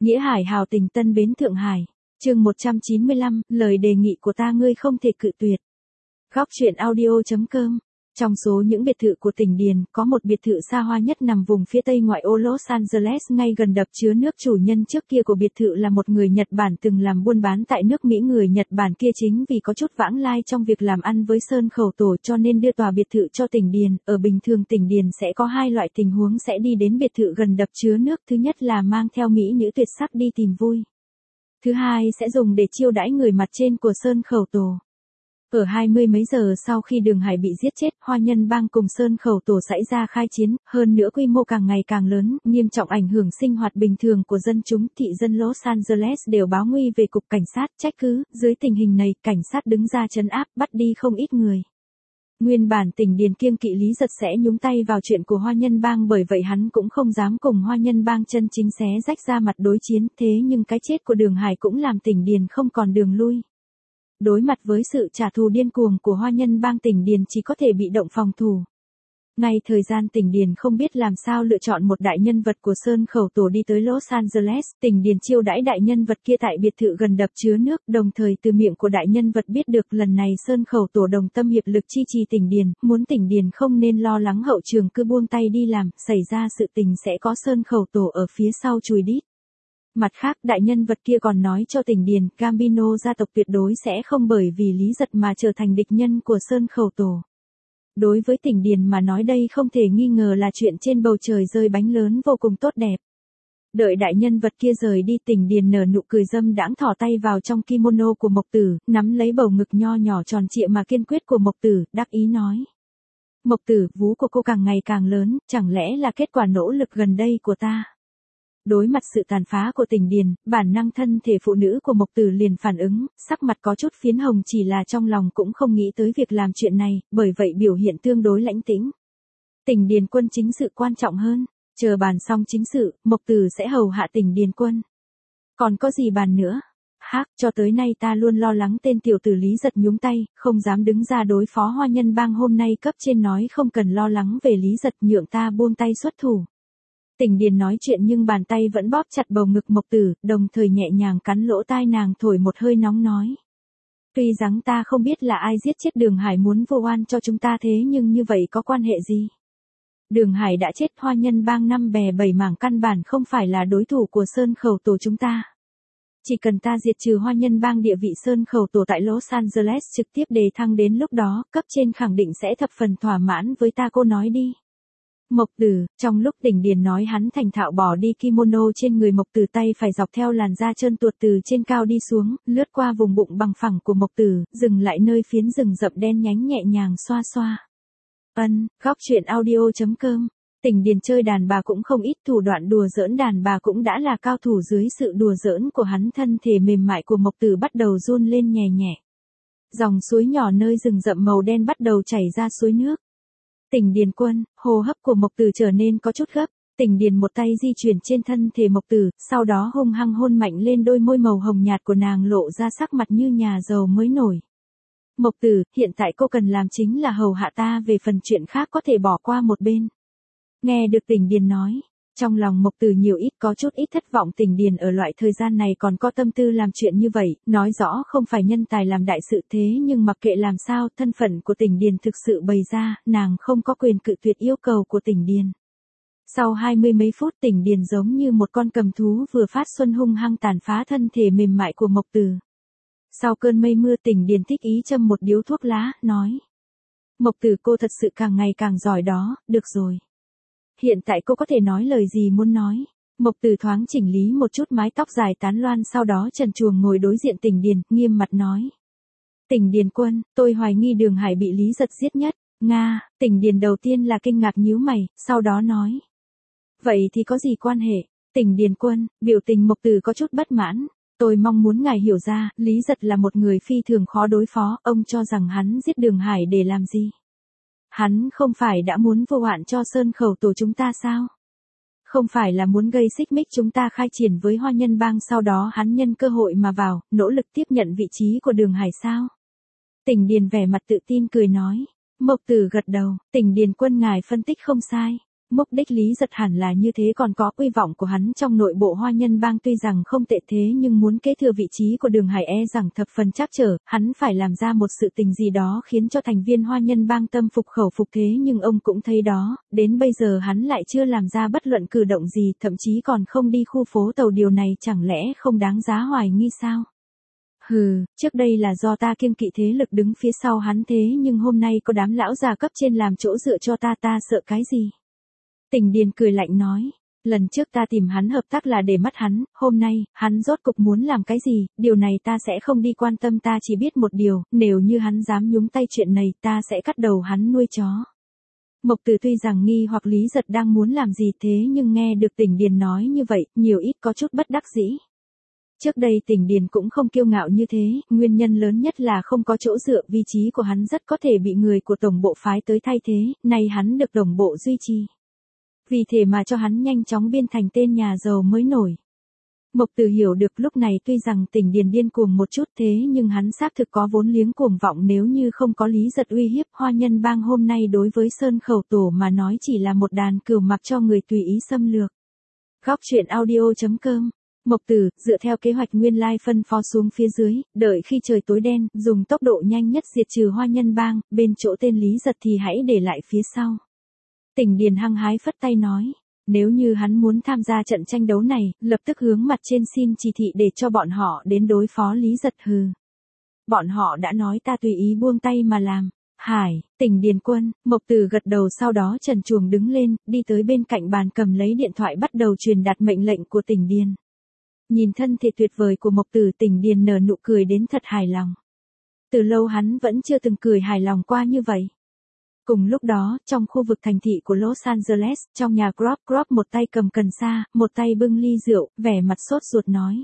Nghĩa Hải hào tình Tân Bến Thượng Hải. Chương 195, lời đề nghị của ta ngươi không thể cự tuyệt. Góc truyện audio.com. Trong số những biệt thự của tỉnh Điền, có một biệt thự xa hoa nhất nằm vùng phía tây ngoại ô Los Angeles ngay gần đập chứa nước. Chủ nhân trước kia của biệt thự là một người Nhật Bản từng làm buôn bán tại nước Mỹ. Người Nhật Bản kia chính vì có chút vãng lai trong việc làm ăn với Sơn Khẩu Tổ cho nên đưa tòa biệt thự cho tỉnh Điền. Ở bình thường tỉnh Điền sẽ có hai loại tình huống sẽ đi đến biệt thự gần đập chứa nước. Thứ nhất là mang theo mỹ nữ tuyệt sắc đi tìm vui. Thứ hai sẽ dùng để chiêu đãi người mặt trên của Sơn Khẩu Tổ. Ở 20 mấy giờ sau khi Đường Hải bị giết chết, Hoa Nhân Bang cùng Sơn Khẩu Tổ xảy ra khai chiến, hơn nữa quy mô càng ngày càng lớn, nghiêm trọng ảnh hưởng sinh hoạt bình thường của dân chúng. Thị dân Los Angeles đều báo nguy về cục cảnh sát, trách cứ. Dưới tình hình này, cảnh sát đứng ra trấn áp, bắt đi không ít người. Nguyên bản tỉnh Điền kiêng kỵ Lý Giật sẽ nhúng tay vào chuyện của Hoa Nhân Bang, bởi vậy hắn cũng không dám cùng Hoa Nhân Bang chân chính xé rách ra mặt đối chiến. Thế nhưng cái chết của Đường Hải cũng làm tỉnh Điền không còn đường lui. Đối mặt với sự trả thù điên cuồng của Hoa Nhân Bang, tỉnh Điền chỉ có thể bị động phòng thủ. Ngay thời gian tỉnh Điền không biết làm sao lựa chọn một đại nhân vật của Sơn Khẩu Tổ đi tới Los Angeles, tỉnh Điền chiêu đãi đại nhân vật kia tại biệt thự gần đập chứa nước, đồng thời từ miệng của đại nhân vật biết được lần này Sơn Khẩu Tổ đồng tâm hiệp lực chi trì tỉnh Điền, muốn tỉnh Điền không nên lo lắng hậu trường cứ buông tay đi làm, xảy ra sự tình sẽ có Sơn Khẩu Tổ ở phía sau chùi đít. Mặt khác, đại nhân vật kia còn nói cho tỉnh Điền, Gambino gia tộc tuyệt đối sẽ không bởi vì Lý Giật mà trở thành địch nhân của Sơn Khẩu Tổ. Đối với tỉnh Điền mà nói đây không thể nghi ngờ là chuyện trên bầu trời rơi bánh lớn vô cùng tốt đẹp. Đợi đại nhân vật kia rời đi, tỉnh Điền nở nụ cười dâm đãng thò tay vào trong kimono của Mộc Tử, nắm lấy bầu ngực nho nhỏ tròn trịa mà kiên quyết của Mộc Tử, đắc ý nói. Mộc Tử, vú của cô càng ngày càng lớn, chẳng lẽ là kết quả nỗ lực gần đây của ta? Đối mặt sự tàn phá của tỉnh Điền, bản năng thân thể phụ nữ của Mộc Tử liền phản ứng, sắc mặt có chút phiến hồng, chỉ là trong lòng cũng không nghĩ tới việc làm chuyện này, bởi vậy biểu hiện tương đối lãnh tĩnh. Tỉnh Điền Quân chính sự quan trọng hơn, chờ bàn xong chính sự, Mộc Tử sẽ hầu hạ tỉnh Điền Quân. Còn có gì bàn nữa? Cho tới nay ta luôn lo lắng tên tiểu tử Lý Giật nhúng tay, không dám đứng ra đối phó Hoa Nhân Bang. Hôm nay cấp trên nói không cần lo lắng về Lý Giật, nhượng ta buông tay xuất thủ. Tỉnh Điền nói chuyện nhưng bàn tay vẫn bóp chặt bầu ngực Mộc Tử, đồng thời nhẹ nhàng cắn lỗ tai nàng, thổi một hơi nóng nói. Tuy rằng ta không biết là ai giết chết Đường Hải muốn vô oan cho chúng ta, thế nhưng như vậy có quan hệ gì? Đường Hải đã chết, Hoa Nhân Bang năm bè bảy mảng căn bản không phải là đối thủ của Sơn Khẩu Tổ chúng ta. Chỉ cần ta diệt trừ Hoa Nhân Bang, địa vị Sơn Khẩu Tổ tại Los Angeles trực tiếp đề thăng, đến lúc đó, cấp trên khẳng định sẽ thập phần thỏa mãn với ta. Cô nói đi. Mộc Tử, trong lúc tỉnh Điền nói, hắn thành thạo bỏ đi kimono trên người Mộc Tử, tay phải dọc theo làn da trơn tuột từ trên cao đi xuống, lướt qua vùng bụng bằng phẳng của Mộc Tử, dừng lại nơi phiến rừng rậm đen nhánh, nhẹ nhàng xoa xoa. Góc truyện audio.com. Tỉnh Điền chơi đàn bà cũng không ít, thủ đoạn đùa giỡn đàn bà cũng đã là cao thủ. Dưới sự đùa giỡn của hắn, thân thể mềm mại của Mộc Tử bắt đầu run lên nhẹ nhẹ. Dòng suối nhỏ nơi rừng rậm màu đen bắt đầu chảy ra suối nước. Tỉnh Điền Quân, hô hấp của Mộc Tử trở nên có chút gấp. Tỉnh Điền một tay di chuyển trên thân thể Mộc Tử, sau đó hung hăng hôn mạnh lên đôi môi màu hồng nhạt của nàng, lộ ra sắc mặt như nhà giàu mới nổi. Mộc Tử, hiện tại cô cần làm chính là hầu hạ ta, về phần chuyện khác có thể bỏ qua một bên. Nghe được Tỉnh Điền nói, trong lòng Mộc Tử nhiều ít có chút ít thất vọng. Tỉnh Điền ở loại thời gian này còn có tâm tư làm chuyện như vậy, nói rõ không phải nhân tài làm đại sự. Thế nhưng mặc kệ làm sao, thân phận của Tỉnh Điền thực sự bày ra, nàng không có quyền cự tuyệt yêu cầu của Tỉnh Điền. Sau 20 mấy phút, Tỉnh Điền giống như một con cầm thú vừa phát xuân hung hăng tàn phá thân thể mềm mại của Mộc Tử. Sau cơn mây mưa, Tỉnh Điền thích ý châm một điếu thuốc lá, nói. Mộc Tử, cô thật sự càng ngày càng giỏi đó, được rồi. Hiện tại cô có thể nói lời gì muốn nói. Mộc Tử thoáng chỉnh lý một chút mái tóc dài tán loan, sau đó trần truồng ngồi đối diện Tỉnh Điền, nghiêm mặt nói. Tỉnh Điền Quân, tôi hoài nghi Đường Hải bị Lý Giật giết nhất. Nga. Tỉnh Điền đầu tiên là kinh ngạc nhíu mày, sau đó nói. Vậy thì có gì quan hệ? Tỉnh Điền Quân, biểu tình Mộc Tử có chút bất mãn. Tôi mong muốn ngài hiểu ra, Lý Giật là một người phi thường khó đối phó. Ông cho rằng hắn giết Đường Hải để làm gì? Hắn không phải đã muốn vô hạn cho Sơn Khẩu Tổ chúng ta sao? Không phải là muốn gây xích mích chúng ta khai triển với Hoa Nhân Bang, sau đó hắn nhân cơ hội mà vào, nỗ lực tiếp nhận vị trí của Đường Hải sao? Tỉnh Điền vẻ mặt tự tin cười nói. Mộc Tử gật đầu, Tỉnh Điền Quân ngài phân tích không sai. Mục đích Lý Giật hẳn là như thế, còn có uy vọng của hắn trong nội bộ Hoa Nhân Bang tuy rằng không tệ thế nhưng muốn kế thừa vị trí của Đường Hải e rằng thập phần trắc trở, hắn phải làm ra một sự tình gì đó khiến cho thành viên Hoa Nhân Bang tâm phục khẩu phục, thế nhưng ông cũng thấy đó, đến bây giờ hắn lại chưa làm ra bất luận cử động gì, thậm chí còn không đi khu phố tàu, điều này chẳng lẽ không đáng giá hoài nghi sao? Hừ, trước đây là do ta kiêng kỵ thế lực đứng phía sau hắn thế nhưng hôm nay có đám lão già cấp trên làm chỗ dựa cho ta sợ cái gì? Tình Điền cười lạnh nói, lần trước ta tìm hắn hợp tác là để mắt hắn, hôm nay, hắn rốt cục muốn làm cái gì, điều này ta sẽ không đi quan tâm, ta chỉ biết một điều, nếu như hắn dám nhúng tay chuyện này ta sẽ cắt đầu hắn nuôi chó. Mộc Tử tuy rằng nghi hoặc Lý Giật đang muốn làm gì thế nhưng nghe được Tình Điền nói như vậy, nhiều ít có chút bất đắc dĩ. Trước đây Tình Điền cũng không kiêu ngạo như thế, nguyên nhân lớn nhất là không có chỗ dựa, vị trí của hắn rất có thể bị người của tổng bộ phái tới thay thế, nay hắn được tổng bộ duy trì. Vì thế mà cho hắn nhanh chóng biên thành tên nhà giàu mới nổi. Mộc Tử hiểu được lúc này tuy rằng Tình Điền điên cuồng một chút thế nhưng hắn xác thực có vốn liếng cuồng vọng, nếu như không có Lý Giật uy hiếp, Hoa Nhân Bang hôm nay đối với Sơn Khẩu Tổ mà nói chỉ là một đàn cừu mặc cho người tùy ý xâm lược. Góc truyện audio.com. Mộc Tử, dựa theo kế hoạch nguyên lai phân phó xuống phía dưới, đợi khi trời tối đen, dùng tốc độ nhanh nhất diệt trừ Hoa Nhân Bang, bên chỗ tên Lý Giật thì hãy để lại phía sau. Tình Điền hăng hái phất tay nói, nếu như hắn muốn tham gia trận tranh đấu này, lập tức hướng mặt trên xin chỉ thị để cho bọn họ đến đối phó Lý Giật. Hừ. Bọn họ đã nói ta tùy ý buông tay mà làm. Hải, Tình Điền quân, Mộc Tử gật đầu, sau đó trần truồng đứng lên, đi tới bên cạnh bàn cầm lấy điện thoại bắt đầu truyền đạt mệnh lệnh của Tình Điền. Nhìn thân thể tuyệt vời của Mộc Tử, Tình Điền nở nụ cười đến thật hài lòng. Từ lâu hắn vẫn chưa từng cười hài lòng qua như vậy. Cùng lúc đó, trong khu vực thành thị của Los Angeles, trong nhà Grob một tay cầm cần sa, một tay bưng ly rượu, vẻ mặt sốt ruột nói.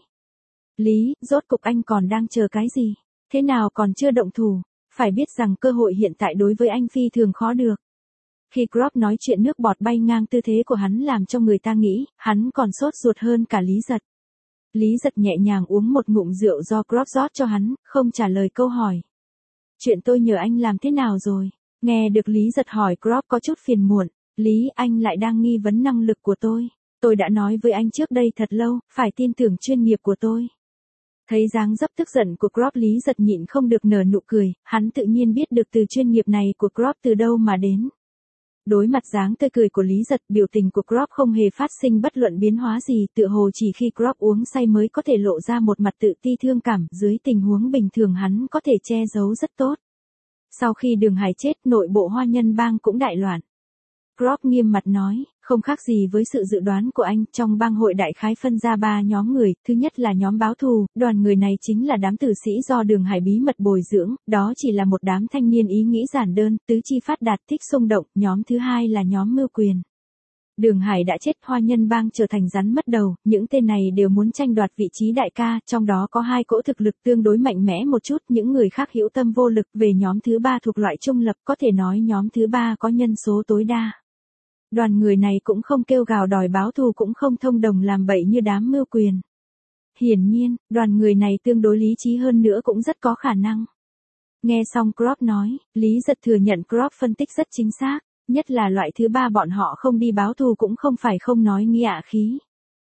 Lý, rốt cục anh còn đang chờ cái gì? Thế nào còn chưa động thủ? Phải biết rằng cơ hội hiện tại đối với anh phi thường khó được. Khi Grob nói chuyện, nước bọt bay ngang, tư thế của hắn làm cho người ta nghĩ, hắn còn sốt ruột hơn cả Lý Giật. Lý Giật nhẹ nhàng uống một ngụm rượu do Grob rót cho hắn, không trả lời câu hỏi. Chuyện tôi nhờ anh làm thế nào rồi? Nghe được Lý Giật hỏi, Grob có chút phiền muộn. Lý, anh lại đang nghi vấn năng lực của tôi. Tôi đã nói với anh trước đây thật lâu, phải tin tưởng chuyên nghiệp của tôi. Thấy dáng dấp tức giận của Grob, Lý Giật nhịn không được nở nụ cười, hắn tự nhiên biết được từ chuyên nghiệp này của Grob từ đâu mà đến. Đối mặt dáng tươi cười của Lý Giật, biểu tình của Grob không hề phát sinh bất luận biến hóa gì, tựa hồ chỉ khi Grob uống say mới có thể lộ ra một mặt tự ti thương cảm, dưới tình huống bình thường hắn có thể che giấu rất tốt. Sau khi Đường Hải chết, nội bộ Hoa Nhân Bang cũng đại loạn. Grob nghiêm mặt nói, không khác gì với sự dự đoán của anh, trong bang hội đại khái phân ra 3 nhóm người, thứ nhất là nhóm báo thù, đoàn người này chính là đám tử sĩ do Đường Hải bí mật bồi dưỡng, đó chỉ là một đám thanh niên ý nghĩ giản đơn, tứ chi phát đạt, thích xung động, nhóm thứ hai là nhóm mưu quyền. Đường Hải đã chết, Hoa Nhân Bang trở thành rắn mất đầu, những tên này đều muốn tranh đoạt vị trí đại ca, trong đó có 2 cỗ thực lực tương đối mạnh mẽ một chút, những người khác hữu tâm vô lực. Về nhóm thứ 3 thuộc loại trung lập, có thể nói nhóm thứ 3 có nhân số tối đa. Đoàn người này cũng không kêu gào đòi báo thù, cũng không thông đồng làm bậy như đám mưu quyền. Hiển nhiên, đoàn người này tương đối lý trí hơn nữa cũng rất có khả năng. Nghe xong Grob nói, Lý Giật thừa nhận Grob phân tích rất chính xác. Nhất là loại thứ 3 bọn họ không đi báo thù cũng không phải không nói nghĩa khí,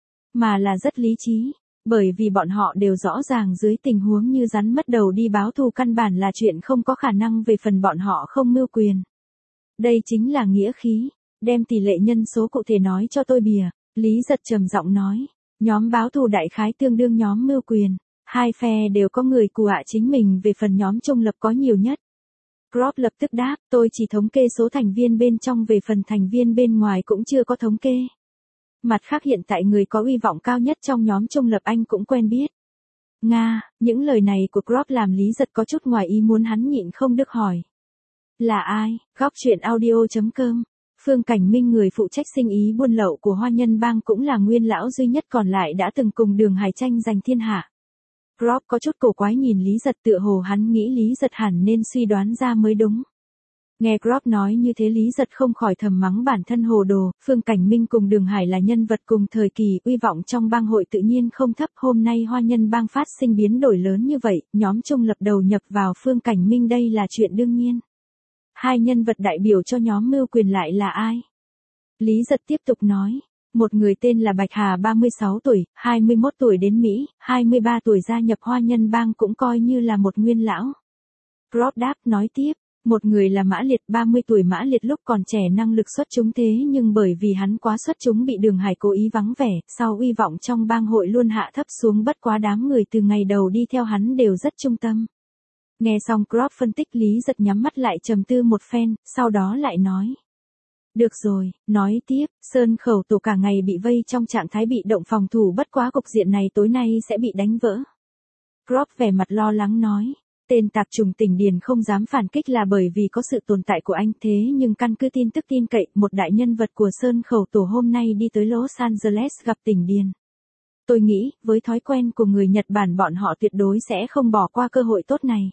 mà là rất lý trí, bởi vì bọn họ đều rõ ràng dưới tình huống như rắn mất đầu đi báo thù căn bản là chuyện không có khả năng, về phần bọn họ không mưu quyền. Đây chính là nghĩa khí, đem tỷ lệ nhân số cụ thể nói cho tôi bìa. Lý Giật trầm giọng nói, nhóm báo thù đại khái tương đương nhóm mưu quyền, 2 phe đều có người của chính mình, về phần nhóm trung lập có nhiều nhất. Grob lập tức đáp, tôi chỉ thống kê số thành viên bên trong, về phần thành viên bên ngoài cũng chưa có thống kê. Mặt khác hiện tại người có uy vọng cao nhất trong nhóm trung lập anh cũng quen biết. Nga, những lời này của Grob làm Lý Giật có chút ngoài ý muốn, hắn nhịn không được hỏi. Là ai? Góc truyện audio.com. Phương Cảnh Minh, người phụ trách sinh ý buôn lậu của Hoa Nhân Bang, cũng là nguyên lão duy nhất còn lại đã từng cùng Đường Hải tranh giành thiên hạ. Grob có chút cổ quái nhìn Lý Giật, tựa hồ hắn nghĩ Lý Giật hẳn nên suy đoán ra mới đúng. Nghe Grob nói như thế, Lý Giật không khỏi thầm mắng bản thân hồ đồ. Phương Cảnh Minh cùng Đường Hải là nhân vật cùng thời kỳ, uy vọng trong bang hội tự nhiên không thấp. Hôm nay Hoa Nhân Bang phát sinh biến đổi lớn như vậy, nhóm trung lập đầu nhập vào Phương Cảnh Minh, đây là chuyện đương nhiên. 2 nhân vật đại biểu cho nhóm mưu quyền lại là ai? Lý Giật tiếp tục nói. Một người tên là Bạch Hà 36 tuổi, 21 tuổi đến Mỹ, 23 tuổi gia nhập Hoa Nhân Bang cũng coi như là một nguyên lão. Groff đáp nói tiếp. Một người là Mã Liệt 30 tuổi. Mã Liệt lúc còn trẻ năng lực xuất chúng thế nhưng bởi vì hắn quá xuất chúng bị Đường Hải cố ý vắng vẻ, sau uy vọng trong bang hội luôn hạ thấp xuống, bất quá đám người từ ngày đầu đi theo hắn đều rất trung tâm. Nghe xong Groff phân tích, Lý Giật nhắm mắt lại trầm tư một phen, sau đó lại nói. Được rồi, nói tiếp, Sơn Khẩu Tổ cả ngày bị vây trong trạng thái bị động phòng thủ, bất quá cục diện này tối nay sẽ bị đánh vỡ. Groff vẻ mặt lo lắng nói. Tên tạp trùng Tỉnh Điền không dám phản kích là bởi vì có sự tồn tại của anh, thế nhưng căn cứ tin tức tin cậy, một đại nhân vật của Sơn Khẩu Tổ hôm nay đi tới Los Angeles gặp Tỉnh Điền. Tôi nghĩ, với thói quen của người Nhật Bản bọn họ tuyệt đối sẽ không bỏ qua cơ hội tốt này.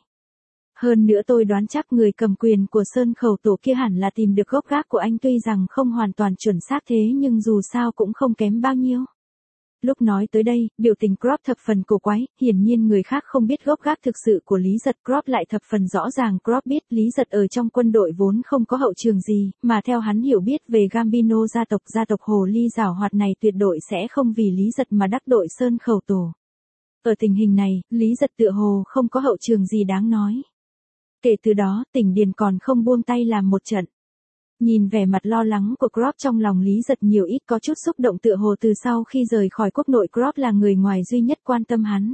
Hơn nữa tôi đoán chắc người cầm quyền của Sơn Khẩu Tổ kia hẳn là tìm được gốc gác của anh, tuy rằng không hoàn toàn chuẩn xác thế nhưng dù sao cũng không kém bao nhiêu. Lúc nói tới đây, biểu tình Groff thập phần cổ quái, hiển nhiên người khác không biết gốc gác thực sự của Lý Giật, Groff lại thập phần rõ ràng. Groff biết Lý Giật ở trong quân đội vốn không có hậu trường gì, mà theo hắn hiểu biết về Gambino gia tộc hồ ly giảo hoạt này tuyệt đối sẽ không vì Lý Giật mà đắc tội Sơn Khẩu Tổ. Ở tình hình này, Lý Giật tựa hồ không có hậu trường gì đáng nói. Kể từ đó, Tỉnh Điền còn không buông tay làm một trận. Nhìn vẻ mặt lo lắng của Groff, trong lòng Lý Giật nhiều ít có chút xúc động, tựa hồ từ sau khi rời khỏi quốc nội Groff là người ngoài duy nhất quan tâm hắn.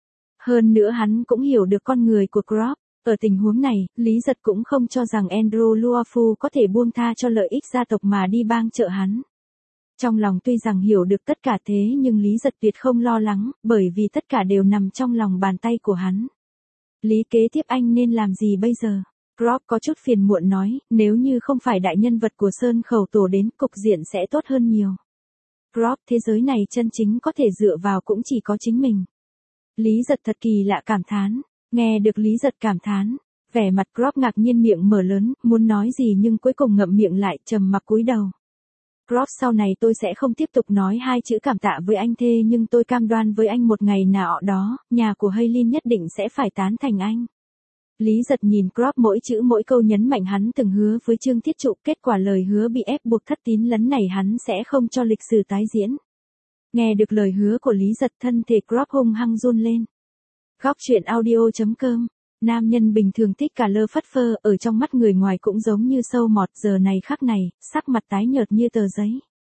Hơn nữa hắn cũng hiểu được con người của Groff. Ở tình huống này, Lý Giật cũng không cho rằng Andrew Luofu có thể buông tha cho lợi ích gia tộc mà đi bang trợ hắn. Trong lòng tuy rằng hiểu được tất cả thế nhưng Lý Giật tuyệt không lo lắng, bởi vì tất cả đều nằm trong lòng bàn tay của hắn. Lý kế tiếp anh nên làm gì bây giờ? Groff có chút phiền muộn nói, nếu như không phải đại nhân vật của Sơn Khẩu Tổ đến, cục diện sẽ tốt hơn nhiều. Groff, thế giới này chân chính có thể dựa vào cũng chỉ có chính mình. Lý Giật thật kỳ lạ cảm thán. Nghe được Lý Giật cảm thán, vẻ mặt Groff ngạc nhiên, miệng mở lớn, muốn nói gì nhưng cuối cùng ngậm miệng lại, trầm mặc cúi đầu. Groff, sau này tôi sẽ không tiếp tục nói hai chữ cảm tạ với anh thế nhưng tôi cam đoan với anh một ngày nào đó, nhà của Haylin nhất định sẽ phải tán thành anh. Lý Giật nhìn Groff mỗi chữ mỗi câu nhấn mạnh hắn từng hứa với Trương Thiết Trụ, kết quả lời hứa bị ép buộc thất tín lấn này hắn sẽ không cho lịch sử tái diễn. Nghe được lời hứa của Lý Giật, thân thể Groff hung hăng run lên. Góc truyện audio.com. Nam nhân bình thường thích cả lơ phất phơ, ở trong mắt người ngoài cũng giống như sâu mọt, giờ này khắc này, sắc mặt tái nhợt như tờ giấy.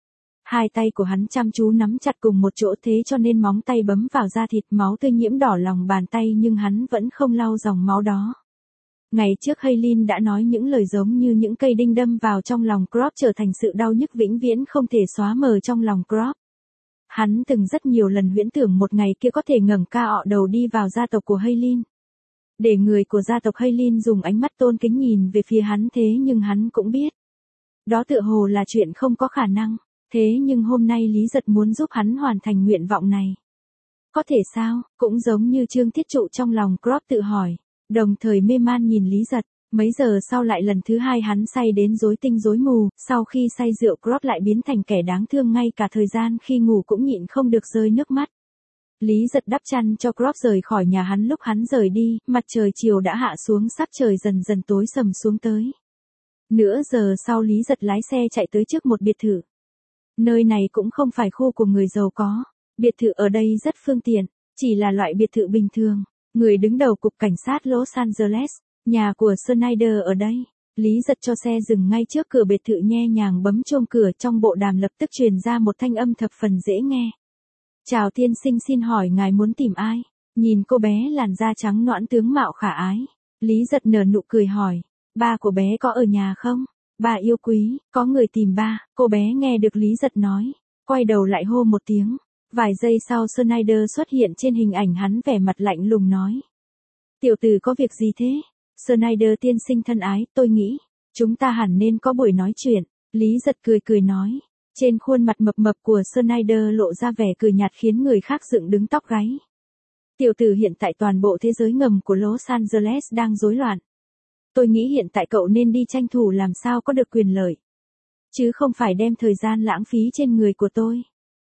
Hai tay của hắn chăm chú nắm chặt cùng một chỗ, thế cho nên móng tay bấm vào da thịt, máu tươi nhiễm đỏ lòng bàn tay nhưng hắn vẫn không lau dòng máu đó. Ngày trước Haylin đã nói những lời giống như những cây đinh đâm vào trong lòng Groff, trở thành sự đau nhức vĩnh viễn không thể xóa mờ trong lòng Groff. Hắn từng rất nhiều lần huyễn tưởng một ngày kia có thể ngẩng cao đầu đi vào gia tộc của Haylin. Để người của gia tộc Haylin dùng ánh mắt tôn kính nhìn về phía hắn, thế nhưng hắn cũng biết. Đó tựa hồ là chuyện không có khả năng. Thế nhưng hôm nay Lý Giật muốn giúp hắn hoàn thành nguyện vọng này. Có thể sao? Cũng giống như Trương Thiết Trụ trong lòng Groff tự hỏi. Đồng thời mê man nhìn Lý Giật. Mấy giờ sau lại lần thứ hai hắn say đến rối tinh rối mù. Sau khi say rượu Groff lại biến thành kẻ đáng thương, ngay cả thời gian khi ngủ cũng nhịn không được rơi nước mắt. Lý Giật đắp chăn cho Groff rời khỏi nhà hắn. Lúc hắn rời đi, mặt trời chiều đã hạ xuống, sắc trời dần dần tối sầm xuống tới. Nửa giờ sau Lý Giật lái xe chạy tới trước một biệt thự. Nơi này cũng không phải khu của người giàu có. Biệt thự ở đây rất phương tiện, chỉ là loại biệt thự bình thường. Người đứng đầu cục cảnh sát Los Angeles, nhà của Snyder ở đây. Lý Giật cho xe dừng ngay trước cửa biệt thự, nhẹ nhàng bấm chuông cửa, trong bộ đàm lập tức truyền ra một thanh âm thập phần dễ nghe. Chào tiên sinh, xin hỏi ngài muốn tìm ai? Nhìn cô bé làn da trắng nõn tướng mạo khả ái. Lý Giật nở nụ cười hỏi, ba của bé có ở nhà không? Bà yêu quý, có người tìm ba. Cô bé nghe được Lý Giật nói, quay đầu lại hô một tiếng. Vài giây sau Snyder xuất hiện trên hình ảnh, hắn vẻ mặt lạnh lùng nói. Tiểu tử có việc gì thế? Snyder tiên sinh thân ái, tôi nghĩ, chúng ta hẳn nên có buổi nói chuyện. Lý Giật cười cười nói. Trên khuôn mặt mập mập của Snyder lộ ra vẻ cười nhạt khiến người khác dựng đứng tóc gáy. Tiểu tử, hiện tại toàn bộ thế giới ngầm của Los Angeles đang rối loạn. Tôi nghĩ hiện tại cậu nên đi tranh thủ làm sao có được quyền lợi. Chứ không phải đem thời gian lãng phí trên người của tôi.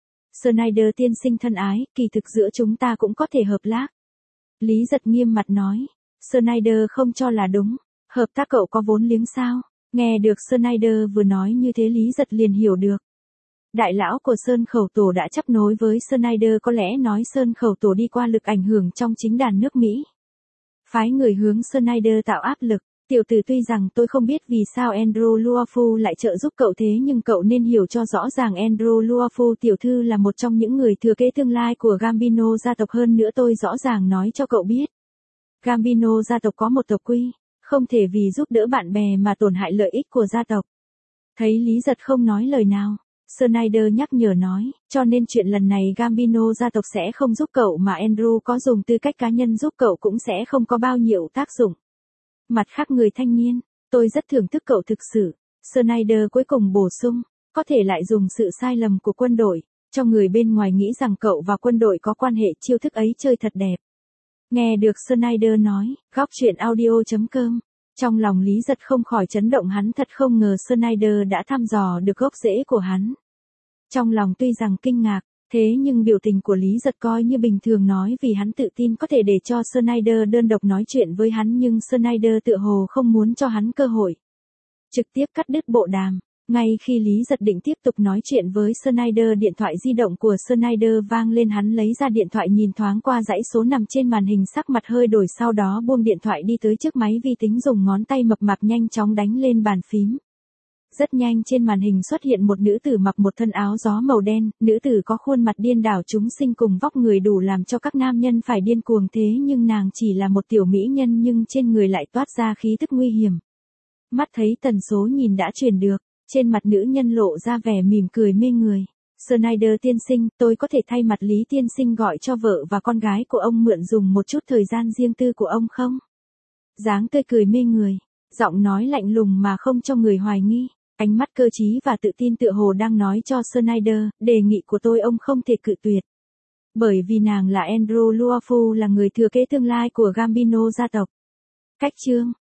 Snyder tiên sinh thân ái, kỳ thực giữa chúng ta cũng có thể hợp tác. Lý Giật nghiêm mặt nói. Snyder không cho là đúng. Hợp tác cậu có vốn liếng sao? Nghe được Snyder vừa nói như thế Lý Giật liền hiểu được. Đại lão của Sơn Khẩu Tổ đã chấp nối với Snyder, có lẽ nói Sơn Khẩu Tổ đi qua lực ảnh hưởng trong chính đàn nước Mỹ. Phái người hướng Snyder tạo áp lực. Tiểu tử, tuy rằng tôi không biết vì sao Andrew Luofu lại trợ giúp cậu thế nhưng cậu nên hiểu cho rõ ràng Andrew Luofu tiểu thư là một trong những người thừa kế tương lai của Gambino gia tộc, hơn nữa tôi rõ ràng nói cho cậu biết. Gambino gia tộc có một tộc quy, không thể vì giúp đỡ bạn bè mà tổn hại lợi ích của gia tộc. Thấy Lý Giật không nói lời nào, Snyder nhắc nhở nói, cho nên chuyện lần này Gambino gia tộc sẽ không giúp cậu mà Andrew có dùng tư cách cá nhân giúp cậu cũng sẽ không có bao nhiêu tác dụng. Mặt khác người thanh niên, tôi rất thưởng thức cậu thực sự. Snyder cuối cùng bổ sung, có thể lại dùng sự sai lầm của quân đội, cho người bên ngoài nghĩ rằng cậu và quân đội có quan hệ, chiêu thức ấy chơi thật đẹp. Nghe được Snyder nói, góc truyện audio.com, trong lòng Lý Giật không khỏi chấn động, hắn thật không ngờ Snyder đã thăm dò được gốc rễ của hắn. Trong lòng tuy rằng kinh ngạc, thế nhưng biểu tình của Lý Giật coi như bình thường, nói vì hắn tự tin có thể để cho Snyder đơn độc nói chuyện với hắn, nhưng Snyder tựa hồ không muốn cho hắn cơ hội. Trực tiếp cắt đứt bộ đàm. Ngay khi Lý Giật định tiếp tục nói chuyện với Snyder, điện thoại di động của Snyder vang lên, hắn lấy ra điện thoại nhìn thoáng qua dãy số nằm trên màn hình, sắc mặt hơi đổi, sau đó buông điện thoại đi tới trước máy vi tính, dùng ngón tay mập mạp nhanh chóng đánh lên bàn phím. Rất nhanh trên màn hình xuất hiện một nữ tử mặc một thân áo gió màu đen, nữ tử có khuôn mặt điên đảo chúng sinh cùng vóc người đủ làm cho các nam nhân phải điên cuồng, thế nhưng nàng chỉ là một tiểu mỹ nhân nhưng trên người lại toát ra khí tức nguy hiểm. Mắt thấy tần số nhìn đã truyền được, trên mặt nữ nhân lộ ra vẻ mỉm cười mê người. Snyder tiên sinh, tôi có thể thay mặt Lý tiên sinh gọi cho vợ và con gái của ông mượn dùng một chút thời gian riêng tư của ông không? Dáng tươi cười mê người, giọng nói lạnh lùng mà không cho người hoài nghi. Ánh mắt cơ trí và tự tin tựa hồ đang nói cho Snyder, đề nghị của tôi ông không thể cự tuyệt. Bởi vì nàng là Andrew Luofu, là người thừa kế tương lai của Gambino gia tộc. Cách chương